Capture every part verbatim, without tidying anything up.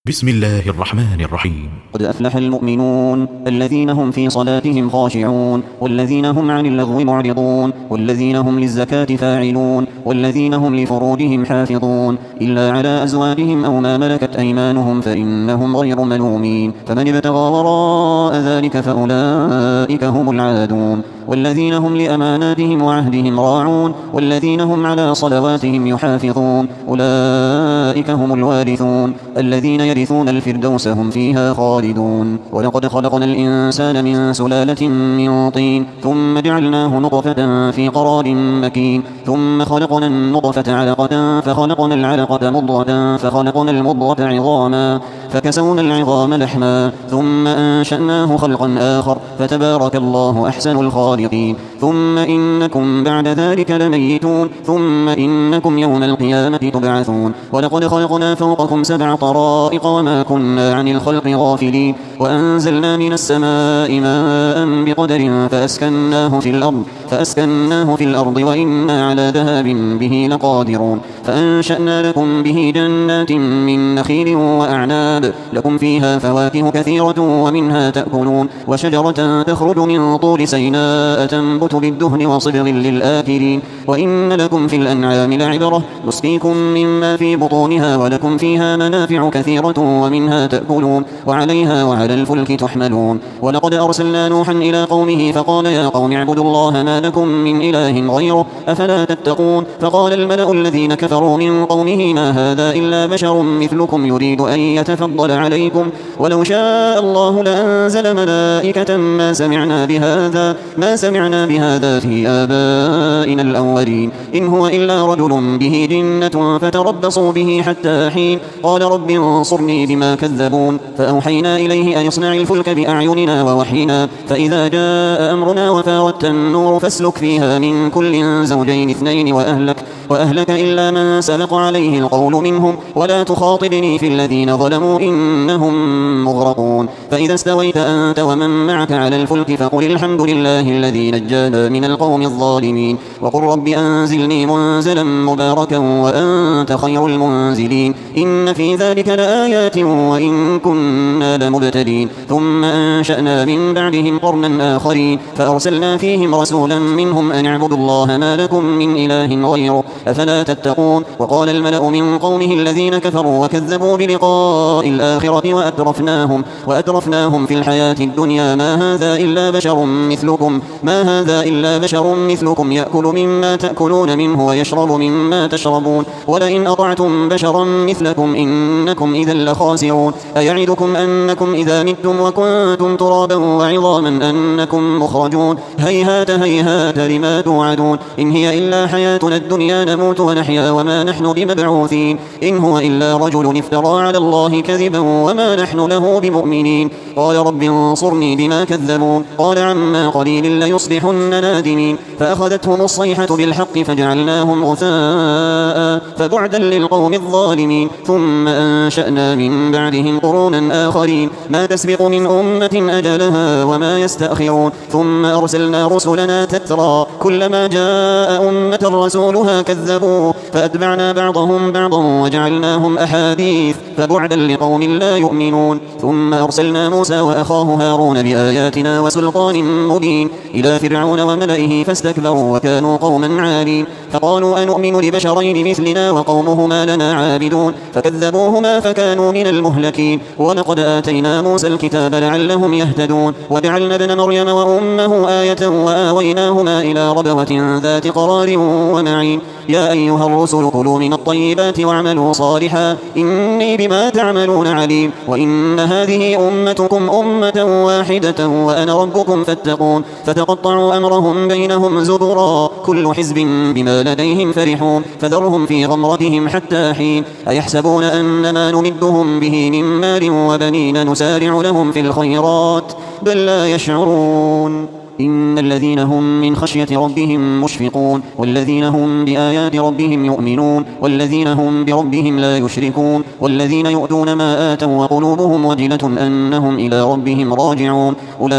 بسم الله الرحمن الرحيم. قد أفلح المؤمنون الذين هم في صلاتهم خاشعون والذين هم عن اللغو معرضون والذين هم للزكاة فاعلون والذين هم لفروجهم حافظون إلا على أزواجهم أو ما ملكت أيمانهم فإنهم غير ملومين، فمن ابتغى وراء ذلك فأولئك هم العادون. والذين هم لأماناتهم وعهدهم راعون والذين هم على صلواتهم يحافظون أولئك هم الوارثون الذين يرثون الفردوس هم فيها خالدون. ولقد خلقنا الإنسان من سلالة من طين ثم جعلناه نطفة في قرار مكين ثم خلقنا النطفة علقة فخلقنا العلقة مضغة فخلقنا المضغة عظاما فكسونا العظام لحما ثم أنشأناه خلقا آخر فتبارك الله أحسن الخالقين. ثم إنكم بعد ذلك لميتون ثم إنكم يوم القيامة تبعثون. ولقد خلقنا فوقكم سبع طرائق وما كنا عن الخلق غافلين وأنزلنا من السماء ماء بقدر فأسكناه في الأرض فأسكناه في الأرض وإنا على ذهاب به لقادرون. فأنشأنا لكم به جنات من نخيل وأعناب لكم فيها فواكه كثيرة ومنها تأكلون وشجرة تخرج من طول سيناء تنبت بالدهن وصبغ للآكلين. وإن لكم في الأنعام لعبرة نسقيكم مما في بطونها ولكم فيها منافع كثيرة ومنها تأكلون وعليها وعلى الفلك تحملون. ولقد أرسلنا نوحا إلى قومه فقال يا قوم اعبدوا الله ما لكم من إله غيره أفلا تتقون. فقال الملأ الذين كفروا من قومه ما هذا إلا بشر مثلكم يريد أن يتفضل عليكم ولو شاء الله لأنزل ملائكة ما سمعنا بهذا ما سمعنا بهذا في آبائنا الأولين إن هو إلا رجل به جنة فتربصوا به حتى حين. قال رب انصرني بما كذبون. فأوحينا إليه أن يصنع الفلك بأعيننا ووحينا فإذا جاء أمرنا وفاردت النور فاسلك فيها من كل زوجين اثنين وأهلك وأهلك إلا من سبق عليه القول منهم ولا تخاطبني في الذين ظلموا إنهم مغرقون. فإذا استويت أنت ومن معك على الفلك فقل الحمد لله الذي نجانا من القوم الظالمين وقل رب أنزلني منزلا مباركا وأنت خير المنزلين إن في ذلك لآيات وإن كنا لمبتلين. ثم أنشأنا من بعدهم قرنا آخرين فأرسلنا فيهم رسولا منهم أن اعبدوا الله ما لكم من إله غيره أفلا تتقون. وقال الملأ من قومه الذين كفروا وكذبوا بلقاء الآخرة وأترفناهم, وأترفناهم في الحياة الدنيا ما هذا إلا بشر مثلكم ما هذا إلا بشر مثلكم يأكل مما تأكلون منه ويشرب مما تشربون ولئن أطعتم بشرا مثلكم إنكم إذا لخاسرون. أيعدكم أنكم إذا متم وكنتم ترابا وعظاما أنكم مخرجون هيهات هيهات لما توعدون إن هي إلا حياتنا الدنيا نموت ونحيا وما نحن بمبعوثين إن هو إلا رجل افترى على الله كذبا وما نحن له بمؤمنين. قال رب انصرني بما كذبون. قال عما قليل ليصبحن نادمين. فأخذتهم الصيحة بالحق فجعلناهم غثاء فبعدا للقوم الظالمين. ثم أنشأنا من بعدهم قرونا آخرين ما تسبق من أمة أجلها وما يستأخرون. ثم أرسلنا رسلنا تترى كلما جاء أمة رسولها كذبوه فأتبعنا بعضهم بعضا وجعلناهم أحاديث فبعدا لقوم لا يؤمنون. ثم أرسلنا موسى وأخاه هارون بآياتنا وسلطان مبين إلى فرعون وملئه فاستكبروا وكانوا قوما عالين فقالوا أنؤمن لبشرين مثلنا وقومهما لنا عابدون فكذبوهما فكانوا من المهلكين. ولقد آتينا موسى الكتاب لعلهم يهتدون وجعلنا ابن مريم وأمه آية وآويناهما إلى ربوة ذات قرار ومعين. يا أيها الرسل كلوا من الطيبات واعملوا صالحا إني بما تعملون عليم. وإن هذه أمتكم أمة واحدة وأنا ربكم فاتقون. فتقطعوا أمرهم بينهم زبرا كل حزب بما لديهم فرحون فذرهم في غمرتهم حتى حين. أيحسبون أن ما نمدهم به من مال وبنين نسارع لهم في الخيرات بل لا يشعرون. إن الذين هم من خشية ربهم مشفقون والذين هم بآيات ربهم يؤمنون والذين هم بربهم لا يشركون والذين يؤتون ما آتوا وقلوبهم وجلة أنهم إلى ربهم راجعون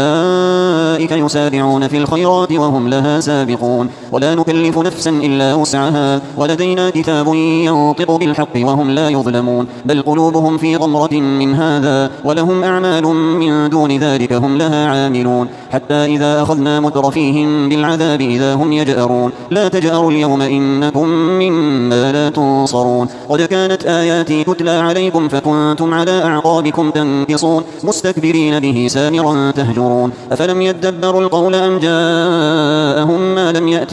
أولئك يسارعون في الخيرات وهم لها سابقون ولا نكلف نفسا إلا وسعها ولدينا كتاب ينطق بالحق وهم لا يظلمون بل قلوبهم في غمرة من هذا ولهم أعمال من دون ذلك هم لها عاملون حتى إذا أخذنا مترفيهم بالعذاب إذا هم يجأرون لا تجأروا اليوم إنكم منا لا تنصرون قد كانت آياتي تتلى عليكم فكنتم على أعقابكم تنكصون مستكبرين به سامرا تهجرون أفلم يدبروا القول أم جاءهم ما لم يأت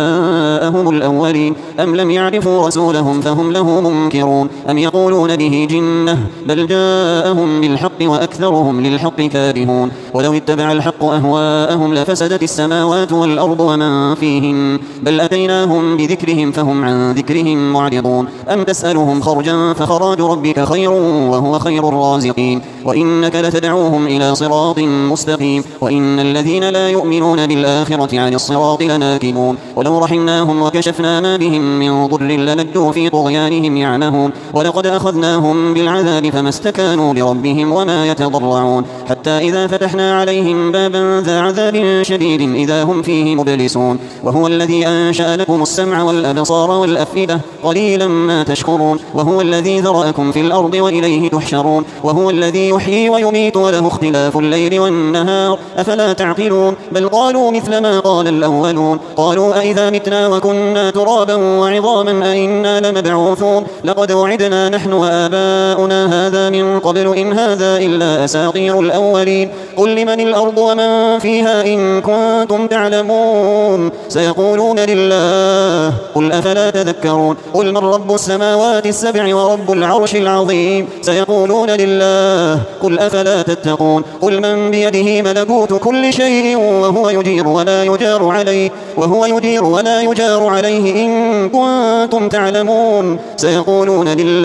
آباءهم الأولين أم لم يعرفوا رسولهم فهم له منكرون أم يقولون به جنة بل جاءهم بالحق وأكثرهم للحق كارهون ولو اتبع الحق أهواءهم لفسدت السماوات والأرض ومن فيهن بل أتيناهم بذكرهم فهم عن ذكرهم معرضون أم تسألهم خرجا فخراج ربك خير وهو خير الرازقين وإنك لتدعوهم إلى صراط مستقيم وإن الذين لا يؤمنون بالآخرة عن الصراط لناكبون ولو رحمناهم وكشفنا ما بهم من ضر للجوا في طغيانهم يعمهون ولقد أخذناهم بالعذاب فما استكانوا لربهم وما يتضرعون حتى إذا فتحنا عليهم بابا ذا عذاب شديد إذا هم فيه مبلسون وهو الذي أنشأ لكم السمع والأبصار والأفئدة قليلا ما تشكرون وهو الذي ذرأكم في الأرض وإليه تحشرون وهو الذي يحيي ويميت وله اختلاف الليل والنهار أفلا تعقلون بل قالوا مثل ما قال الأولون قالوا أئذا متنا وكنا ترابا وعظاما أئنا لمبعوثون لقد وعدنا نحن وآباؤنا هذا من قبل إن هذا إلا أساطير الأولين قل لمن الأرض ومن فيها إن كنتم تعلمون سيقولون لله قل أفلا تذكرون قل من رب السماوات السبع ورب العرش العظيم سيقولون لله قل أفلا تتقون قل من بيده ملكوت كل شيء وهو يجير ولا يجار عليه وهو يجير ولا يجار عليه إن كنتم تعلمون سيقولون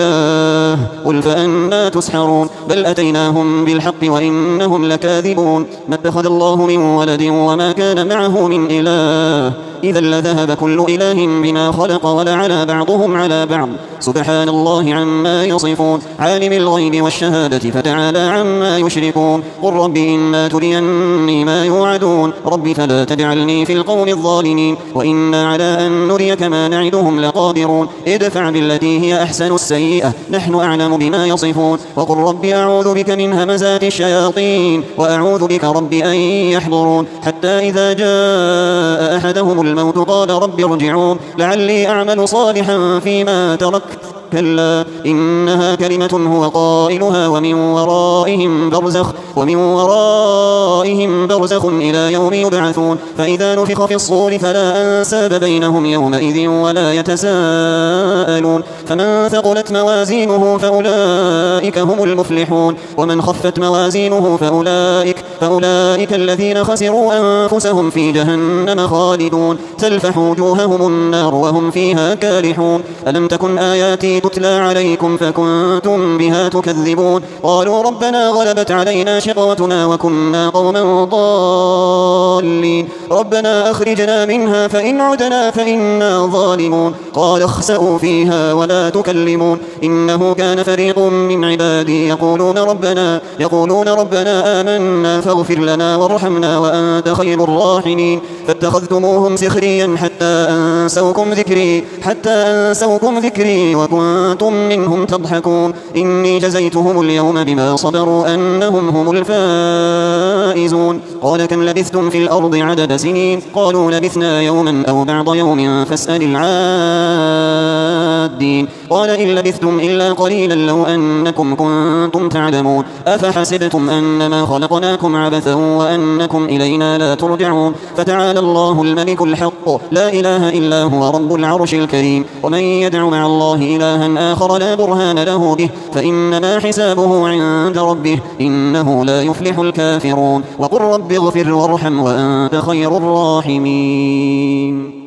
لله قل فأنا تسحرون بل أتيناهم بالحق وإنهم لكاذبون ما اتخذ الله من ولد وما كان معه من إله إذا لذهب كل إله بما خلق ولعلى بعضهم على بعض سبحان الله عما يصفون عالم الغيب والشهادة فتعالى عما يشركون قل رب إما تريني ما يوعدون رب فلا تجعلني في القوم الظالمين وإنا على أن نريك ما نعدهم لقادرون ادفع بالتي هي أحسن السيئة نحن أعلم بما يصفون وقل رب أعوذ بك من همزات الشياطين وأعوذ بك رب أن يحضرون حتى إذا جاء أحدهم الموت قال رب ارجعون لعلي أعمل صالحا فيما تركت كلا إنها كلمة هو قائلها ومن ورائهم برزخ ومن ورائهم برزخ إلى يوم يبعثون فإذا نفخ في الصور فلا أنساب بينهم يومئذ ولا يتساءلون فمن ثقلت موازينه فأولئك هم المفلحون ومن خفت موازينه فأولئك فأولئك الذين خسروا أنفسهم في جهنم خالدون تلفح وجوههم النار وهم فيها كالحون ألم تكن آياتي تتلى عليكم فكنتم بها تكذبون قالوا ربنا غلبت علينا شقوتنا وكنا قوما ضالين ربنا أخرجنا منها فإن عدنا فإنا ظالمون قال اخسئوا فيها ولا تكلمون إنه كان فريق من عبادي يقولون ربنا يقولون ربنا آمنا فاغفر لنا وارحمنا وأنت خير الراحمين فاتخذتموهم سخريا حتى أنسوكم ذكري حتى أنسوكم ذكري وكنتم منهم تضحكون إني جزيتهم اليوم بما صبروا أنهم هم الفائزون قال كم لبثتم في الأرض عدد سنين قالوا لبثنا يوما أو بعض يوم فاسأل العادين قال إن لبثتم إلا قليلا لو أنكم كنتم تعلمون أفحسبتم أنما خلقناكم عبثا وأنكم إلينا لا ترجعون فتعالى الله الملك الحق لا إله إلا هو رب العرش الكريم ومن يدع مع الله إلها آخر لا برهان له به فإنما حسابه عند ربه إنه لا يفلح الكافرون وقل رب اغفر وارحم وأنت خير الراحمين